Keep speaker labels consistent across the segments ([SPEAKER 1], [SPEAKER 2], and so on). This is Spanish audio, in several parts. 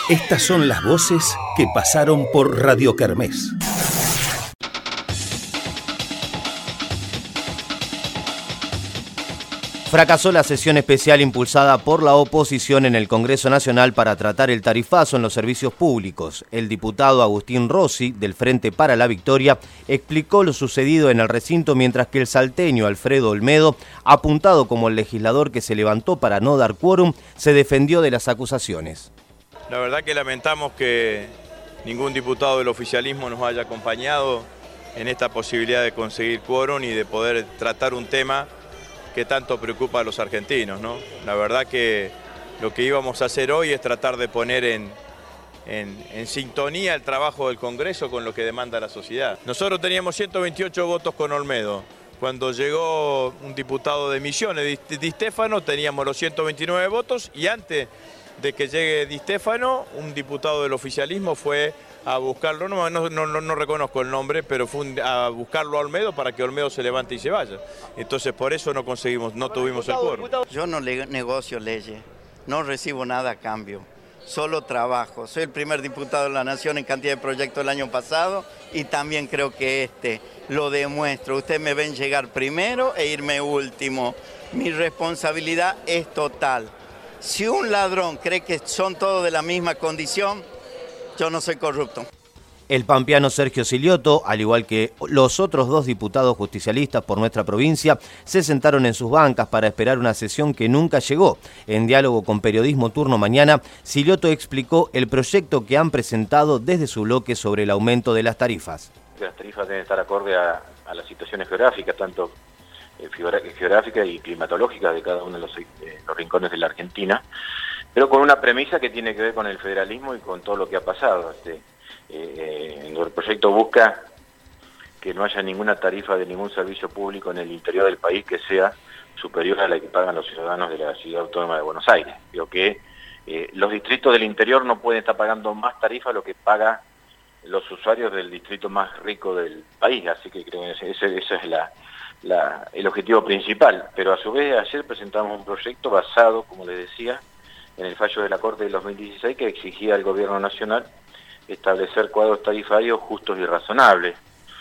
[SPEAKER 1] Estas son las voces que pasaron por Radio Kermés.
[SPEAKER 2] Fracasó la sesión especial impulsada por la oposición en el Congreso Nacional para tratar el tarifazo en los servicios públicos. El diputado Agustín Rossi, del Frente para la Victoria, explicó lo sucedido en el recinto, mientras que el salteño Alfredo Olmedo, apuntado como el legislador que se levantó para no dar quórum, se defendió de las acusaciones.
[SPEAKER 3] La verdad que lamentamos que ningún diputado del oficialismo nos haya acompañado en esta posibilidad de conseguir quórum y de poder tratar un tema que tanto preocupa a los argentinos, ¿no? La verdad que lo que íbamos a hacer hoy es tratar de poner en sintonía el trabajo del Congreso con lo que demanda la sociedad. Nosotros teníamos 128 votos con Olmedo. Cuando llegó un diputado de Misiones, Di Stéfano, teníamos los 129 votos y antes de que llegue Di Stéfano, un diputado del oficialismo fue a buscarlo, no reconozco el nombre, pero fue a buscarlo a Olmedo para que Olmedo se levante y se vaya. Entonces por eso no tuvimos el quórum.
[SPEAKER 4] Yo no negocio leyes, no recibo nada a cambio, solo trabajo. Soy el primer diputado de la Nación en cantidad de proyectos el año pasado y también creo que lo demuestro. Ustedes me ven llegar primero e irme último. Mi responsabilidad es total. Si un ladrón cree que son todos de la misma condición, yo no soy corrupto.
[SPEAKER 2] El pampeano Sergio Silioto, al igual que los otros dos diputados justicialistas por nuestra provincia, se sentaron en sus bancas para esperar una sesión que nunca llegó. En diálogo con Periodismo Turno Mañana, Silioto explicó el proyecto que han presentado desde su bloque sobre el aumento de las tarifas.
[SPEAKER 5] Las tarifas deben estar acorde a las situaciones geográficas, tanto geográficas y climatológicas de cada uno de los rincones de la Argentina, pero con una premisa que tiene que ver con el federalismo y con todo lo que ha pasado. El proyecto busca que no haya ninguna tarifa de ningún servicio público en el interior del país que sea superior a la que pagan los ciudadanos de la Ciudad Autónoma de Buenos Aires. Digo que los distritos del interior no pueden estar pagando más tarifa de lo que pagan los usuarios del distrito más rico del país, así que creo que ese es el objetivo principal. Pero a su vez ayer presentamos un proyecto basado, como les decía, en el fallo de la Corte del 2016 que exigía al Gobierno Nacional establecer cuadros tarifarios justos y razonables.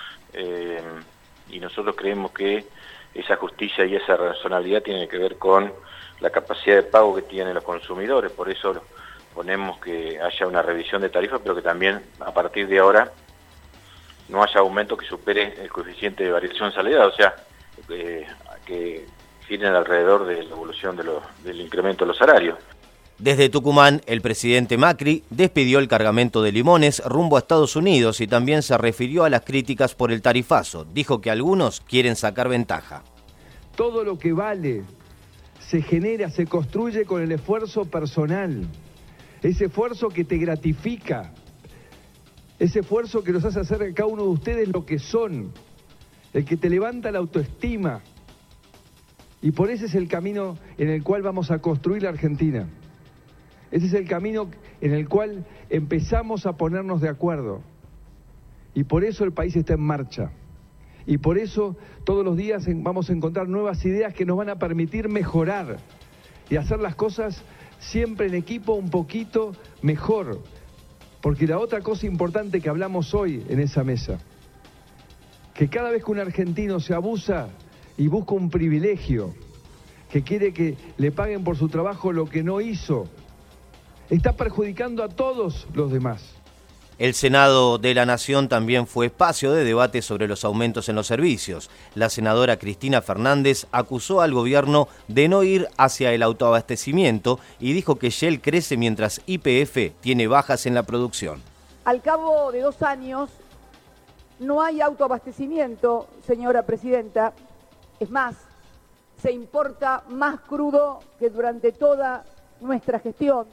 [SPEAKER 5] Y nosotros creemos que esa justicia y esa razonabilidad tienen que ver con la capacidad de pago que tienen los consumidores. Por eso ponemos que haya una revisión de tarifas, pero que también a partir de ahora no haya aumento que supere el coeficiente de variación salarial, o sea, que giren alrededor de la evolución del incremento de los salarios.
[SPEAKER 2] Desde Tucumán, el presidente Macri despidió el cargamento de limones rumbo a Estados Unidos y también se refirió a las críticas por el tarifazo. Dijo que algunos quieren sacar ventaja.
[SPEAKER 6] Todo lo que vale se genera, se construye con el esfuerzo personal. Ese esfuerzo que te gratifica, ese esfuerzo que los hace hacer a cada uno de ustedes lo que son, el que te levanta la autoestima. Y por ese es el camino en el cual vamos a construir la Argentina. Ese es el camino en el cual empezamos a ponernos de acuerdo. Y por eso el país está en marcha. Y por eso todos los días vamos a encontrar nuevas ideas que nos van a permitir mejorar y hacer las cosas siempre en equipo un poquito mejor. Porque la otra cosa importante que hablamos hoy en esa mesa, que cada vez que un argentino se abusa y busca un privilegio, que quiere que le paguen por su trabajo lo que no hizo, está perjudicando a todos los demás.
[SPEAKER 2] El Senado de la Nación también fue espacio de debate sobre los aumentos en los servicios. La senadora Cristina Fernández acusó al gobierno de no ir hacia el autoabastecimiento y dijo que Shell crece mientras YPF tiene bajas en la producción.
[SPEAKER 7] Al cabo de 2 años no hay autoabastecimiento, señora presidenta. Es más, se importa más crudo que durante toda nuestra gestión,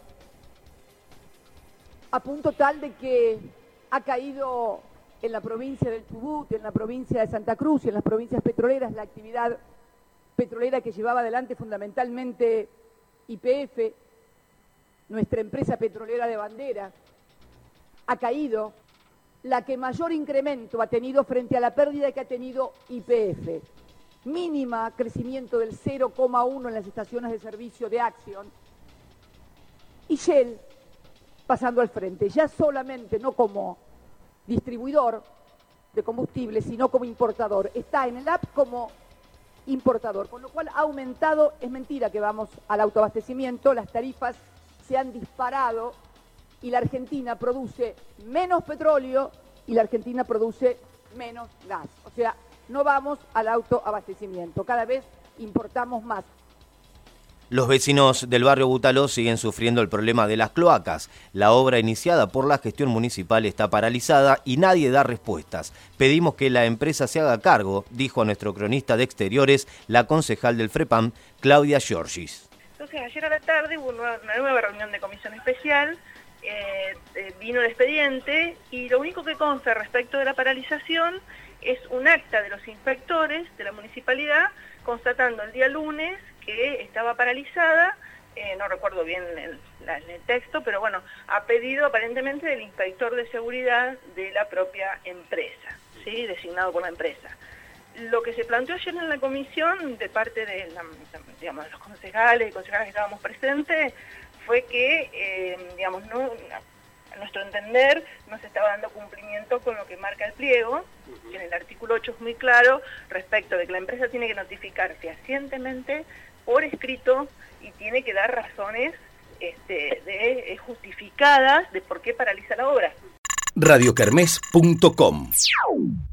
[SPEAKER 7] a punto tal de que ha caído en la provincia del Chubut, en la provincia de Santa Cruz y en las provincias petroleras la actividad petrolera que llevaba adelante fundamentalmente YPF, nuestra empresa petrolera de bandera. Ha caído. La que mayor incremento ha tenido frente a la pérdida que ha tenido YPF. Mínima crecimiento del 0,1 en las estaciones de servicio de Axion. Y Shell, pasando al frente, ya solamente no como distribuidor de combustible, sino como importador. Está en el app como importador, con lo cual ha aumentado, es mentira que vamos al autoabastecimiento, las tarifas se han disparado y la Argentina produce menos petróleo y la Argentina produce menos gas. O sea, no vamos al autoabastecimiento, cada vez importamos más.
[SPEAKER 2] Los vecinos del barrio Butaló siguen sufriendo el problema de las cloacas. La obra iniciada por la gestión municipal está paralizada y nadie da respuestas. Pedimos que la empresa se haga cargo, dijo a nuestro cronista de exteriores, la concejal del FREPAM, Claudia Giorgis.
[SPEAKER 8] Entonces, ayer a la tarde hubo una nueva reunión de comisión especial, vino el expediente y lo único que consta respecto de la paralización es un acta de los inspectores de la municipalidad constatando el día lunes que estaba paralizada, no recuerdo bien el texto, pero bueno, a pedido aparentemente del inspector de seguridad de la propia empresa, ¿sí? Designado por la empresa. Lo que se planteó ayer en la comisión de parte de los concejales y concejalas que estábamos presentes fue que, a nuestro entender, no se estaba dando cumplimiento con lo que marca el pliego, que en el artículo 8 es muy claro respecto de que la empresa tiene que notificar fehacientemente por escrito y tiene que dar razones justificadas de por qué paraliza la obra.
[SPEAKER 1] radiokermés.com